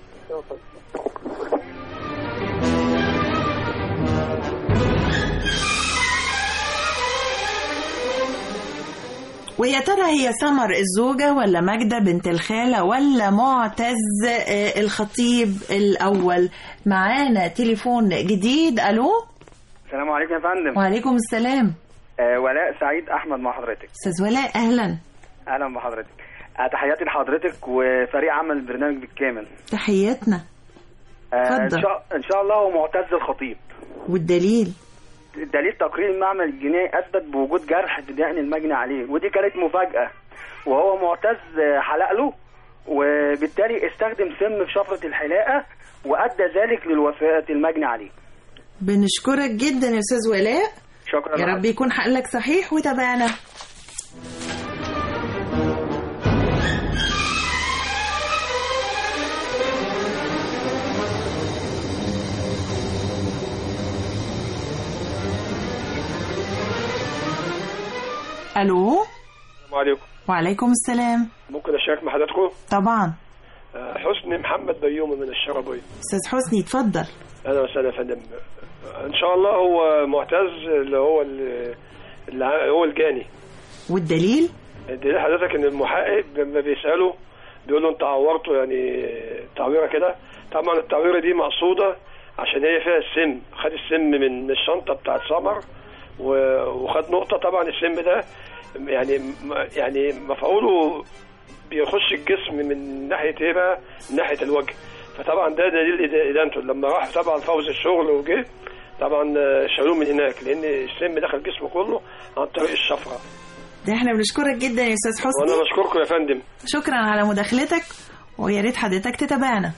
ويا ترى هي سمر الزوجة ولا ماجدة بنت الخالة ولا معتز الخطيب الأول؟ معانا تليفون جديد. ألو. السلام عليكم يا فندم. وعليكم السلام. آه ولاء سعيد أحمد مع حضرتك. أستاذ ولاء أهلا. أهلا بحضرتك. آه تحياتي لحضرتك وفريق عمل البرنامج بالكامل. تحياتنا. آه إن شاء, إن شاء الله هو معتز الخطيب. والدليل؟ دليل تقرير المعمل الجنائي اثبت بوجود جرح في دقن المجني عليه، ودي كانت مفاجاه، وهو معتز حلق له وبالتالي استخدم سم في شفره الحلاقه وادى ذلك للوفاه المجني عليه. بنشكرك جدا يا استاذ ولاء. شكرا. يا رب يكون حقك صحيح، وتابعنا. الو. السلام عليكم. وعليكم السلام. ممكن اشارك مع حضراتكم؟ طبعا. حسني محمد بيومي من الشربيه. استاذ حسني اتفضل. اهلا وسهلا يا فندم. ان شاء الله هو معتز اللي هو اللي هو الجاني. والدليل؟ الدليل حضرتك ان المحقق لما بيساله بيقول له انت عورته يعني تعويره كده، طبعا التعويره دي مقصوده عشان هي فيها السم، خد السم من الشنطه بتاعت سمر وخد نقطة. طبعا السم ده يعني يعني مفعوله بيخش الجسم من ناحية ايه بقى؟ من ناحية الوجه، فطبعا ده دليل إدانته. لما راح طبعا فوز الشغل وجه طبعا شالوه من هناك لأن السم دخل جسمه كله عن طريق الشفرة. ده احنا بنشكرك جدا يا أستاذ حسني. وأنا بشكركم يا فندم. شكرا على مداخلتك، ويا ريت حضرتك تتابعنا.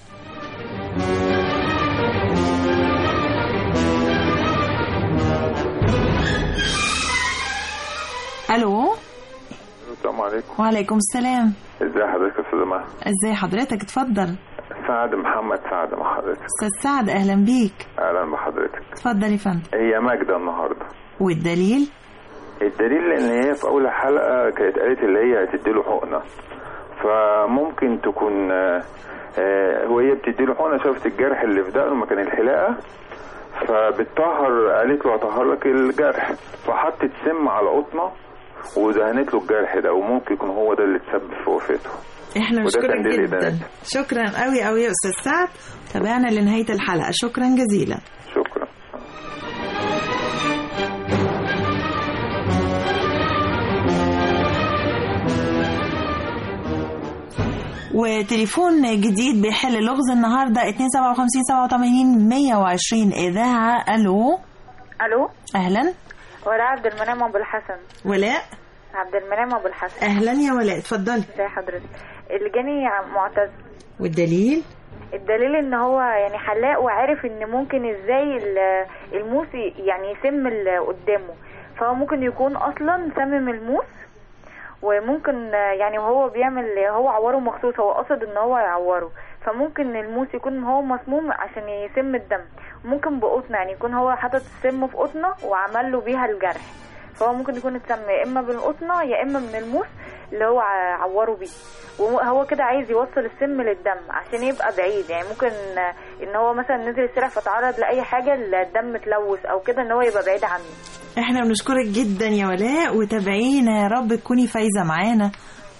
الو. السلام عليكم. وعليكم السلام. ازي حضرتك يا استاذ مها؟ ازي حضرتك؟ اتفضل. سعد محمد سعد مع حضرتك. استاذ سعد اهلا بيك. اهلا بحضرتك. اتفضل يا فندم. هي ماجدة النهارده. والدليل؟ الدليل ان هي في اول حلقه كانت قالت اللي هي هتديله حقنه، فممكن تكون وهي بتديله حقنه شافت الجرح اللي في دقنه مكان الحلاقه، فبتطهر قالت له هطهر لك الجرح، فحطت سم على قطنه ودهنت له الجرح ده، وممكن يكون هو ده اللي تسبب في وفاته. احنا بنشكرك جدا. شكرا قوي قوي يا استاذ سعد. تابعنا لنهايه الحلقه. شكرا جزيلا. شكرا. وتليفون جديد بيحل لغز النهارده اتنين سبعة وخمسين سبعة وتمانين مية وعشرين اذاعه. الو. الو. اهلا. ولاء عبد المنعم ابو الحسن. ولاء عبد المنعم ابو الحسن. اهلا يا ولاء اتفضلي. ازي حضرتك؟ الجاني معتز والدليل؟ الدليل ان هو يعني حلاق وعارف ان ممكن ازاي الموس يعني يسم اللي قدامه، فهو ممكن يكون اصلا سمم الموس، وممكن يعني وهو بيعمل هو عوره مخصوص، هو قصد ان هو يعوره، فممكن الموس يكون هو مسموم عشان يسم الدم. ممكن بقطنه، يعني يكون هو حاطط السم في قطنه وعمل له بيها الجرح، فهو ممكن يكون اتسم يا اما بالقطنه يا اما من الموس اللي هو عوره بيه، وهو كده عايز يوصل السم للدم عشان يبقى بعيد. يعني ممكن ان هو مثلا نزل السرع فتعرض لاي حاجه الدم تلوث او كده، ان هو يبقى بعيد عنه. احنا بنشكرك جدا يا ولاء، وتابعينا يا رب تكوني فايزه معانا.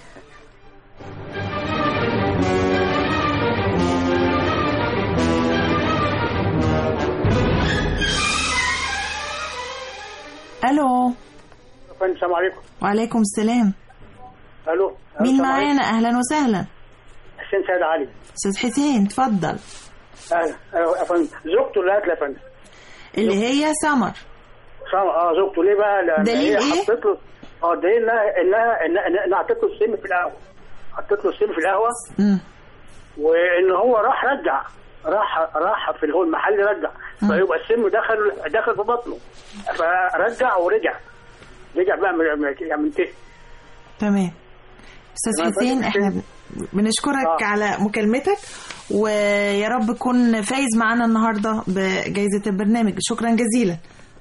الو. السلام عليكم. وعليكم السلام. الو. مين معانا؟ اهلا وسهلا. حسين سيد علي. استاذ حسين اتفضل. اهلا. ايوه يا فندم. زوجته اللي قاتله يا فندم. اللي هي سمر. سمر اه زوجته. ليه بقى؟ لان دليل هي ايه؟ حطت له اه دليل انها انها انها حطت له السم في القهوه. حطت له السم في القهوه. امم وان هو راح رجع راح راح في هو المحل رجع، فيبقى السم دخل دخل في بطنه، فرجع ورجع رجع بقى من منتهي. تمام. استاذ حسين احنا بنشكرك آه. على مكالمتك، ويا رب تكون فايز معانا النهارده بجائزه البرنامج. شكرا جزيلا.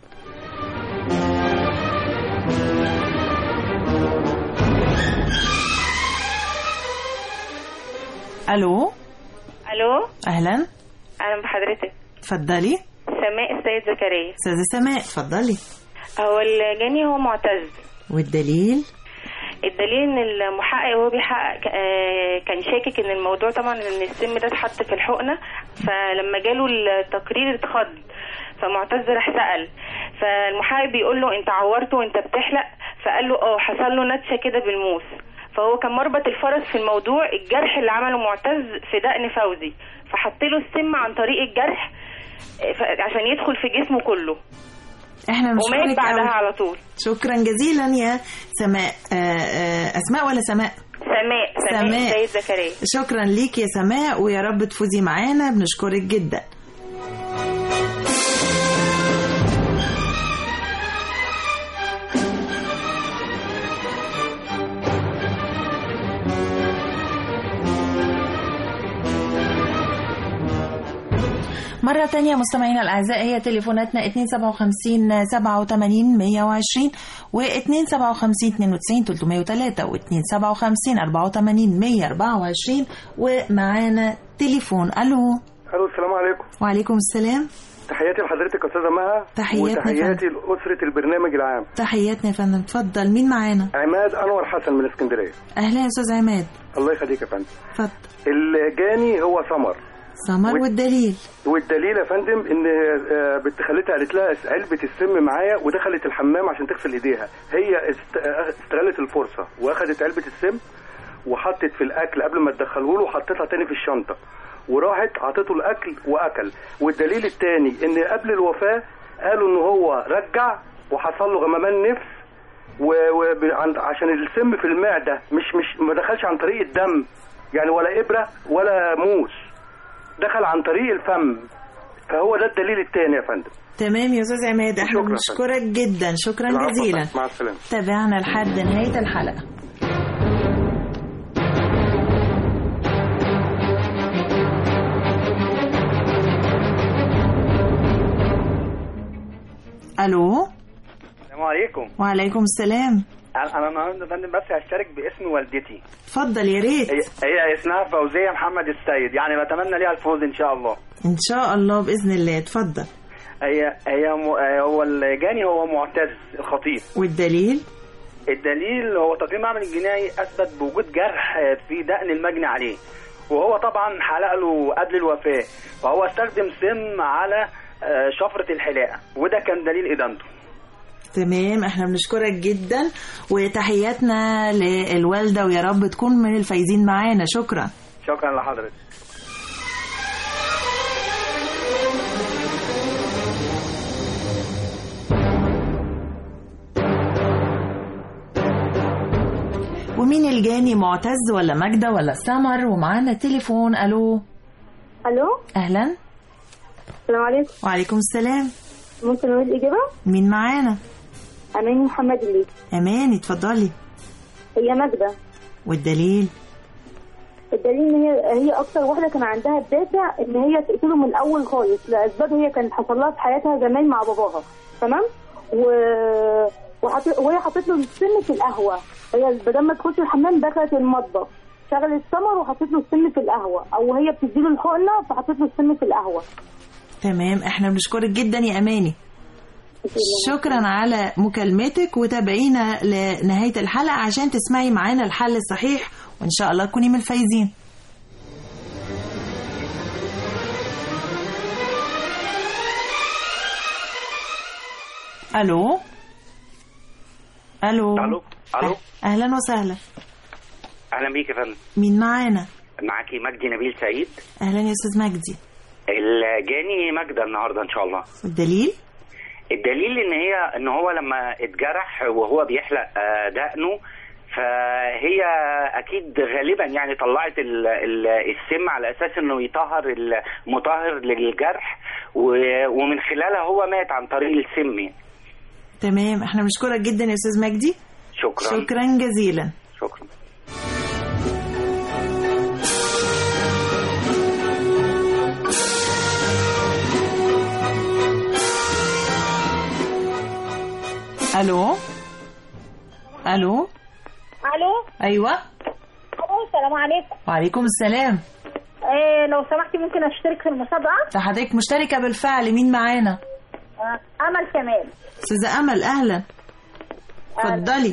الو. الو. اهلا. اهلا بحضرتك. اتفضلي. سماء السيد زكريا. استاذه سماء اتفضلي. هو الجاني هو معتز. والدليل؟ الدليل ان المحقق وهو بيحقق كان شاكك ان الموضوع طبعا ان السم ده اتحط في الحقنه، فلما جاله التقرير اتخض، فمعتز راح سأل، فالمحقق بيقول له انت عورته وانت بتحلق؟ فقال له اه حصل له نتشه كده بالموس. فهو كان مربط الفرس في الموضوع الجرح اللي عمله معتز في دقن فوزي، فحط له السم عن طريق الجرح عشان يدخل في جسمه كله. احنا ومات بعدها أو... على طول. شكرا جزيلا يا سماء. اسماء ولا سماء؟ سماء. سماء السيد زكريا. شكرا ليك يا سماء، ويا رب تفوزي معانا. بنشكرك جدا. مرة تانية مستمعينا الأعزاء، هي تليفوناتنا اتنين سبعة وخمسين سبعة وتمانين مية وعشرين و اتنين سبعة وخمسين اتنين وتسعين تلتمية وتلاتة و اتنين سبعة وخمسين أربعة وتمانين مية أربعة وعشرين. ومعانا تليفون. ألو. ألو. السلام عليكم. وعليكم السلام. تحياتي لحضرتك أستاذة مها. تحياتنا. وتحياتي لأسرة البرنامج العام. تحياتنا يا فندم. اتفضل. مين معانا؟ عماد أنور حسن من اسكندرية. أهلا يا أستاذ عماد. الله يخليك يا فندم. اتفضل. الجاني هو سمر. سمر. والدليل؟ والدليل يا فندم ان بنت خالتها قالت لها علبه السم معايا، ودخلت الحمام عشان تغسل ايديها. هي استغلت الفرصه واخدت علبه السم وحطت في الاكل قبل ما تدخله له، وحطيتها تاني في الشنطه، وراحت عطته الاكل واكل. والدليل الثاني ان قبل الوفاه قالوا ان هو رجع وحصل له غممان نفس، وعشان السم في المعده مش مش ما دخلش عن طريق الدم، يعني ولا ابره ولا موس، دخل عن طريق الفم. فهو ده الدليل الثاني يا فندم. تمام يا استاذ عماد، احنا بنشكرك جدا. شكرا جزيلا. مع السلامه. تابعنا لحد نهايه الحلقه. الو. السلام عليكم. وعليكم السلام. انا النهارده فندم بس هشترك باسم والدتي. اتفضل يا ريت. هي, هي اسمها فوزيه محمد السيد، يعني بتمنى ليها الفوز ان شاء الله. ان شاء الله باذن الله. اتفضل. هي هي م... هو الجاني هو معتز الخطيب. والدليل؟ الدليل هو تقرير معمل الجنائي اثبت بوجود جرح في دقن المجني عليه، وهو طبعا حلق له قبل الوفاه، فهو استخدم سم على شفره الحلاقه، وده كان دليل ادانته. تمام. احنا بنشكرك جدا، وتحياتنا للوالدة، ويا رب تكون من الفايزين معانا. شكرا. شكرا لحضرتك. ومين الجاني، معتز ولا ماجدة ولا سمر؟ ومعانا تليفون. الو. الو. اهلا. السلام عليكم. وعليكم السلام. ممكن نقول الاجابه؟ مين معانا؟ اماني محمد الليثي. اماني اتفضلي. هي ماجدة. والدليل؟ الدليل ان هي هي اكتر واحده كان عندها الدافع ان هي تقتله من الاول خالص، لاسباب هي كانت حصل لها في حياتها زمان مع باباها، تمام؟ و وحط... وهي حطت له السم في القهوه، هي بدل ما تخش الحمام دخلت المطبخ شغلت السمر وحطت له السم في القهوه، او هي بتديله الحقنه فحطت له السم في القهوه. تمام، احنا بنشكرك جدا يا اماني. شكرا على مكالمتك، وتابعينا لنهايه الحلقه عشان تسمعي معانا الحل الصحيح، وان شاء الله تكوني من الفايزين. الو. الو. الو. الو. اهلا وسهلا. اهلا بيك يا فندم. مين معانا؟ معاكي مجدي نبيل سعيد. اهلا يا استاذ مجدي. الجاني ماجدة النهارده ان شاء الله. الدليل؟ الدليل ان هي ان هو لما اتجرح وهو بيحلق دقنه، فهي اكيد غالبا يعني طلعت ال ال السم على اساس انه يطهر المطهر للجرح، ومن خلالها هو مات عن طريق السم. تمام، احنا بنشكرك جدا يا استاذ مجدي. شكرا. شكرا جزيلا. شكرا. الو. الو. الو. ايوه. الو. السلام عليكم. وعليكم السلام. إيه لو سمحتي ممكن اشترك في المسابقه؟ ده حضرتك مشتركه بالفعل. مين معانا؟ آه. امل كمال. استاذه امل اهلا. اتفضلي.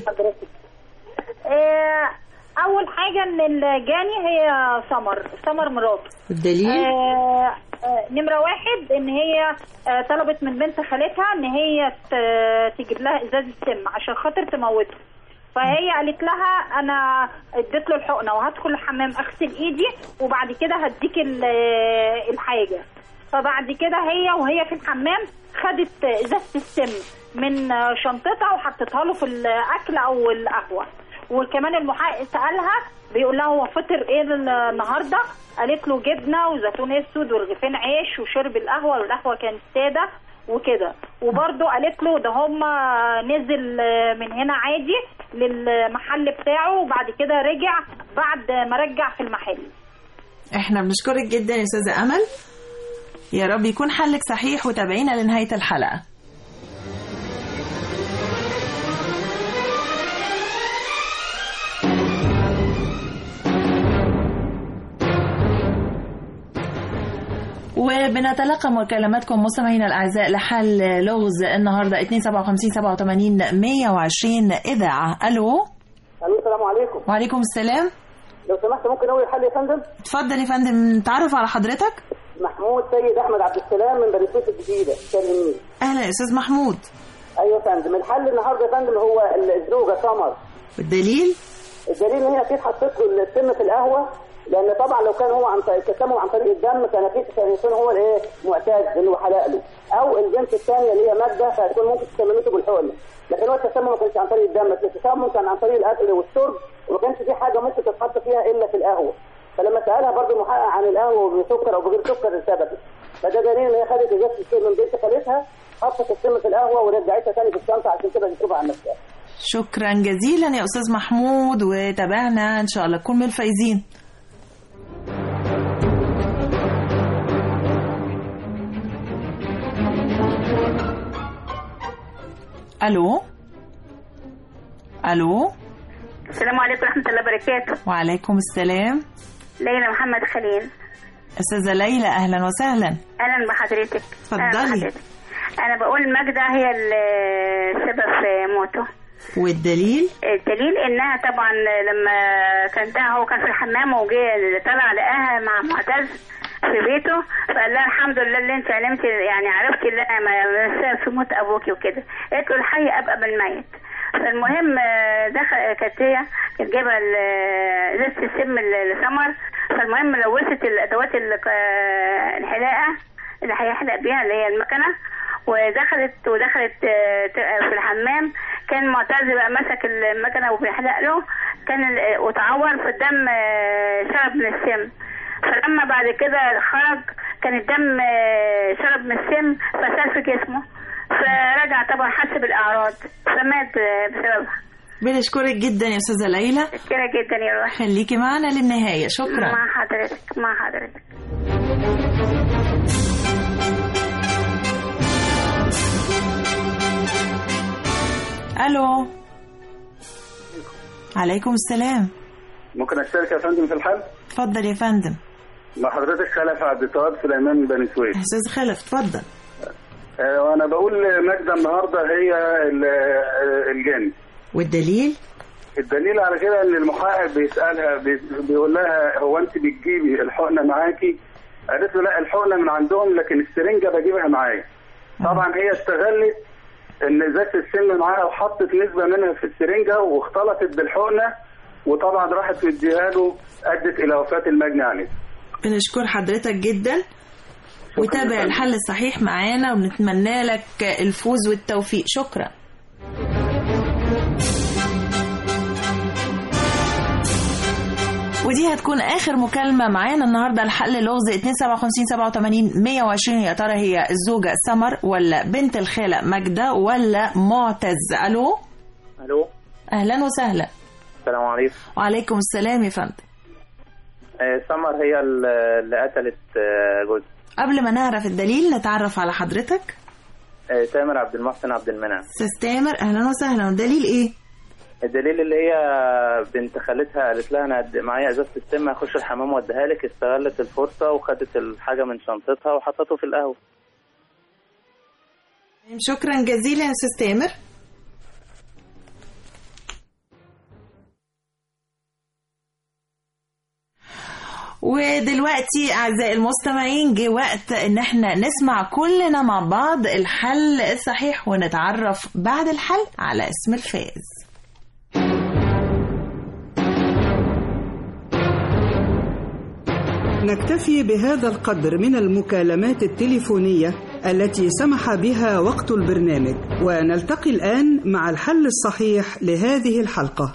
إيه اول حاجه ان الجاني هي سمر سمر مراته. الدليل؟ آه آه نمره واحد ان هي آه طلبت من بنت خالتها ان هي تجيب لها ازاز السم عشان خاطر تموته، فهي قالت لها انا اديت له الحقنه وهدخل الحمام اغسل ايدي وبعد كده هديك الحاجه. فبعد كده هي وهي في الحمام خدت ازازه السم من شنطتها وحطتها له في الاكل او القهوه. وكمان المحقق سالها بيقول لها هو فطر ايه النهارده؟ قالت له جبنه وزيتون اسود ورغيفين عيش وشرب القهوه، والقهوه كانت ساده وكده. وبرده قالت له ده هم نزل من هنا عادي للمحل بتاعه وبعد كده رجع بعد ما رجع في المحل. احنا بنشكرك جدا يا استاذه امل، يا رب يكون حلك صحيح، وتابعينا لنهايه الحلقه. وبنتلقى مكالماتكم مستمعينا الاعزاء لحل لغز النهارده اتنين سبعة وخمسين سبعة وتمانين مية وعشرين اذاعه. الو. الو. السلام عليكم. وعليكم السلام. لو سمحت ممكن اقول الحل يا فندم؟ اتفضل يا فندم. نتعرف على حضرتك؟ محمود سيد احمد عبد السلام من بني سويف الجديده شرقين. اهلا يا استاذ محمود. ايوه يا فندم. الحل النهارده يا فندم هو الزوجه سمر. والدليل؟ الدليل ان هي اكيد حطت له السم في القهوه، لان طبعا لو كان هو عن طريق التسمم عن طريق الدم كان اكيد كان يكون هو الايه معتاد اللي هو حلق له، او الجنس الثانيه اللي هي ماده فهتكون ممكن تسممته بالحقنه، لكن هو التسمم ما كانش عن طريق الدم، بس التسمم كان عن طريق الاكل والشرب، وما كانش في حاجه ممكن تتحط فيها الا في القهوه. فلما سالها برضه المحقق عن القهوه بسكر او بغير سكر ارتبكت، فده دليل ان هي خدت ازازه السم من بنت خالتها حطت السم في القهوه ورجعتها ثاني في الشنطه عشان كده تشوفها عن نفسها. شكرا جزيلا يا استاذ محمود، وتابعنا ان شاء الله تكون من الفايزين. الو. الو. السلام عليكم ورحمه الله وبركاته. وعليكم السلام. ليلى محمد خليل. استاذه ليلى اهلا وسهلا. اهلا بحضرتك. اتفضلي. انا بقول ماجدة هي السبب في موته. والدليل؟ الدليل انها طبعا لما كانت هو كان في الحمام وجه طلع لقاها مع معتز في بيته، فقال لها الحمد لله اللي انت علمتي يعني عرفتي اللي انا في موت ابوكي وكده. قالت له الحي ابقى بالميت. فالمهم دخل كانت هي كانت جايبه ازازه السم لسمر، فالمهم لوثت الادوات الحلاقه اللي هيحلق بيها اللي هي المكنه، ودخلت ودخلت في الحمام. كان معتز بقى مسك المكنه وبيحلق له، كان ال- وتعور في الدم، آه، شرب من السم. فلما بعد كده خرج كان الدم آه، شرب من السم فسال في جسمه، فرجع طبعا حس بالأعراض فمات آه، بسببها. بنشكرك جدا يا استاذه ليلى. شكرا جدا يا روحي. خليكي معنا للنهايه. شكرا. مع حضرتك مع حضرتك. الو. عليكم السلام. ممكن اشترك يا فندم في الحل؟ اتفضل يا فندم. مع حضرتك خلف عبد التواب سليمان بني سويف. استاذ خلف اتفضل. آه، وانا بقول ماجدة النهارده هي ال- آه، الجاني. والدليل؟ الدليل على كده ان المحقق بيسالها بي- بيقول لها هو انت بتجيبي الحقنه معاكي؟ قالت له لا الحقنه من عندهم لكن السرنجه بجيبها معايا. طبعا هي استغلت ان ازازه السم معاها وحطت نسبه منها في السرنجه واختلطت بالحقنه، وطبعا راحت مديها له ادت الى وفاه المجني عليه. بنشكر حضرتك جدا وتابع الحل الصحيح معانا ونتمنى لك الفوز والتوفيق. شكرا. ودي هتكون اخر مكالمه معانا النهارده. الحل لغز اتنين سبعة خمسين سبعة وتمانين مية وعشرين. يا ترى هي الزوجه سمر ولا بنت الخاله ماجده ولا معتز؟ الو. الو. اهلا وسهلا. السلام عليكم. وعليكم السلام يا فندم. آه، سمر هي اللي قتلت آه، جوزها. قبل ما نعرف الدليل نتعرف على حضرتك. آه، تامر عبد المحسن عبد المنعم. استاذ تامر اهلا وسهلا. والدليل ايه؟ الدليل اللي هي بنت خالتها قالت لها انا قد- معايا ازازه السم هخش الحمام واديها لك، استغلت الفرصه وخدت الحاجه من شنطتها وحطته في القهوه. شكرا جزيلا يا استاذ تامر. ودلوقتي اعزائي المستمعين جه وقت ان احنا نسمع كلنا مع بعض الحل الصحيح ونتعرف بعد الحل على اسم الفائز. نكتفي بهذا القدر من المكالمات التليفونية التي سمح بها وقت البرنامج، ونلتقي الآن مع الحل الصحيح لهذه الحلقة.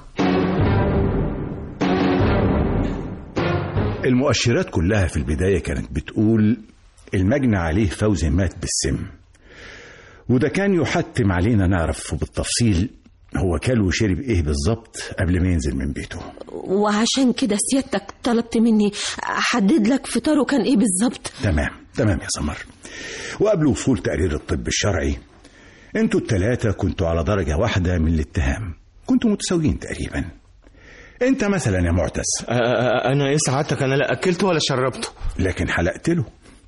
المؤشرات كلها في البداية كانت بتقول المجني عليه فوزي مات بالسم، وده كان يحتم علينا نعرف بالتفصيل هو كل وشرب ايه بالظبط قبل ما ينزل من بيته. وعشان كده سيادتك طلبت مني احدد لك فطاره كان ايه بالظبط. تمام تمام يا سمر. وقبل وصول تقرير الطب الشرعي انتوا التلاتة كنتوا على درجة واحدة من الاتهام، كنتوا متساويين تقريبا. انت مثلا يا معتز انا ايه سعادتك؟ انا لا اكلته ولا شربته، لكن حلقت له.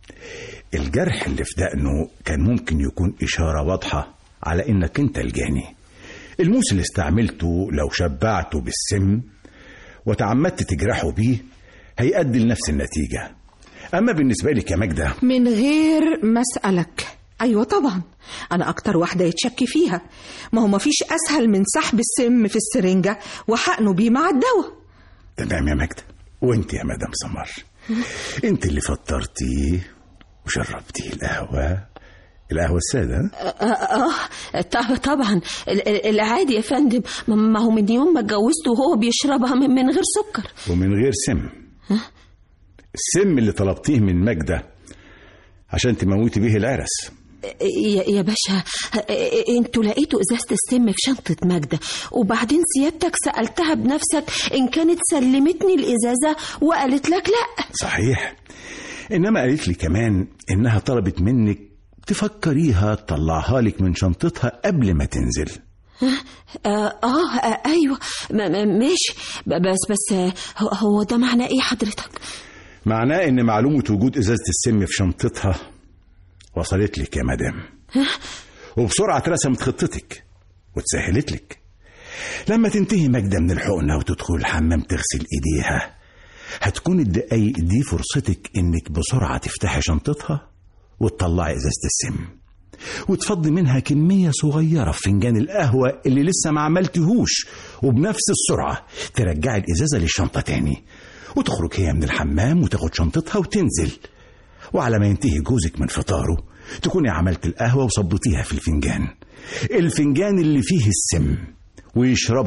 الجرح اللي في دقنه كان ممكن يكون اشارة واضحة على انك انت الجاني. الموس اللي استعملته لو شبعته بالسم وتعمدت تجرحه بيه هيؤدي لنفس النتيجة. اما بالنسبة لك يا ماجدة، من غير ما اسألك، ايوه طبعا انا اكتر واحدة يتشك فيها. ما هو مفيش اسهل من سحب السم في السرنجة وحقنه بيه مع الدواء. تمام يا ماجدة. وانت يا مدام سمر انت اللي فطرتي وشربتي القهوة القهوة السادة. اه, آه طبعا العادي يا فندم. ما هو من يوم ما اتجوزته وهو بيشربها من, من غير سكر ومن غير سم. ها؟ السم اللي طلبتيه من ماجدة عشان تموتي به العرس. يا, يا باشا انتوا لقيتوا ازازة السم في شنطة ماجدة، وبعدين سيادتك سألتها بنفسك ان كانت سلمتني الازازة وقالت لك لا. صحيح، انما قالت لي كمان انها طلبت منك تفكريها تطلعها لك من شنطتها قبل ما تنزل. آه, آه, آه أيوة ماشي. بس بس هو ده معناه إيه حضرتك؟ معناه إن معلومة وجود إزازة السم في شنطتها وصلت لك يا مدام، وبسرعة اترسمت خطتك وتسهلت لك. لما تنتهي ماجدة من الحقنة وتدخل الحمام تغسل إيديها، هتكون الدقايق دي فرصتك إنك بسرعة تفتحي شنطتها وتطلعي إزازة السم وتفضي منها كمية صغيرة في فنجان القهوة اللي لسه ما عملتهوش، وبنفس السرعة ترجعي الإزازة للشنطة تاني وتخرج هي من الحمام وتاخد شنطتها وتنزل. وعلى ما ينتهي جوزك من فطاره تكوني عملت القهوة وصبتيها في الفنجان الفنجان اللي فيه السم، ويشربه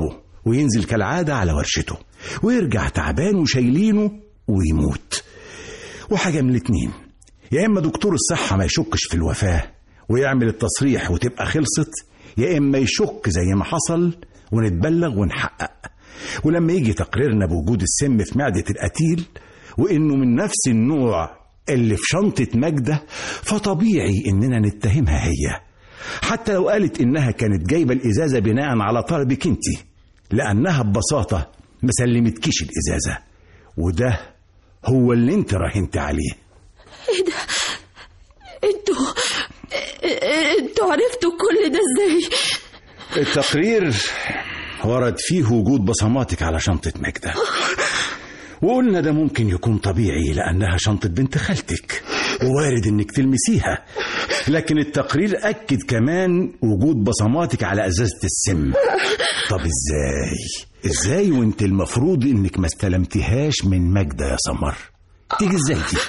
وينزل كالعادة على ورشته ويرجع تعبان وشايلينه ويموت. وحاجة من الاتنين، يا إما دكتور الصحة ما يشكش في الوفاة ويعمل التصريح وتبقى خلصت، يا إما يشك زي ما حصل ونتبلغ ونحقق، ولما يجي تقريرنا بوجود السم في معدة القتيل وإنه من نفس النوع اللي في شنطة ماجدة، فطبيعي إننا نتهمها هي، حتى لو قالت إنها كانت جايبة الإزازة بناء على طلبك انت، لأنها ببساطة ما سلمتكيش الإزازة، وده هو اللي انت راهنت عليه. ايه ده؟ انتوا انتوا عرفتوا كل ده ازاي؟ التقرير ورد فيه وجود بصماتك على شنطة ماجدة، وقلنا ده ممكن يكون طبيعي لأنها شنطة بنت خالتك ووارد انك تلمسيها، لكن التقرير أكد كمان وجود بصماتك على أزازة السم. طب ازاي ازاي وانت المفروض انك ما استلمتهاش من ماجدة يا سمر؟ تيجي ازاي دي؟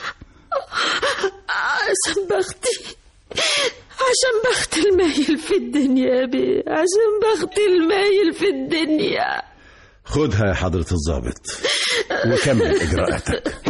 عشان بختي عشان بختي المايل في الدنيا يا بيه، عشان بختي المايل في الدنيا. خدها يا حضرة الضابط وكمل إجراءاتك.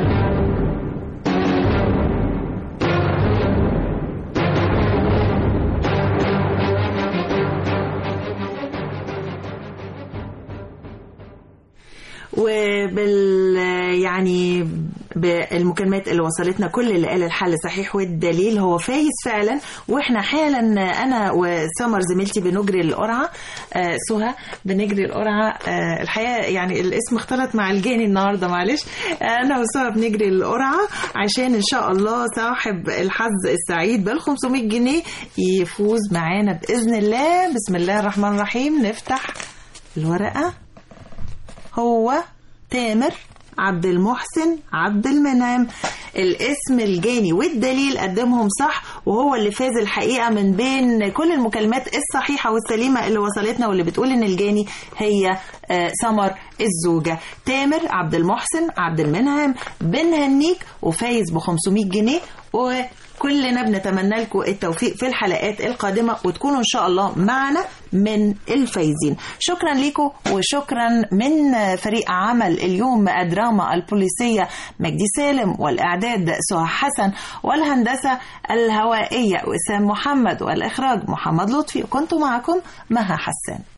وبال يعني بالمكالمات اللي وصلتنا كل اللي قال الحل صحيح والدليل هو فايز فعلا. واحنا حالا انا وسمر زميلتي بنجري القرعه، آه سهى بنجري القرعه، آه الحقيقه يعني الاسم اختلط مع الجاني النهارده معلش. انا وسهى بنجري القرعه عشان ان شاء الله صاحب الحظ السعيد بال خمسمية جنيه يفوز معانا باذن الله. بسم الله الرحمن الرحيم. نفتح الورقه. هو تامر عبد المحسن عبد المنعم. الاسم الجاني والدليل قدمهم صح، وهو اللي فاز الحقيقة من بين كل المكالمات الصحيحة والسليمة اللي وصلتنا واللي بتقول ان الجاني هي سمر الزوجة. تامر عبد المحسن عبد المنعم بنهنيك وفايز ب خمسمية جنيه، وكلنا بنتمنى لكم التوفيق في الحلقات القادمة وتكونوا ان شاء الله معنا من الفايزين. شكرا لكم وشكرا من فريق عمل اليوم الدراما البوليسية مجدي سالم، والإعداد سهى حسن، والهندسة الهوائية وسام محمد، والإخراج محمد لطفي، وكنت معكم مها حسان.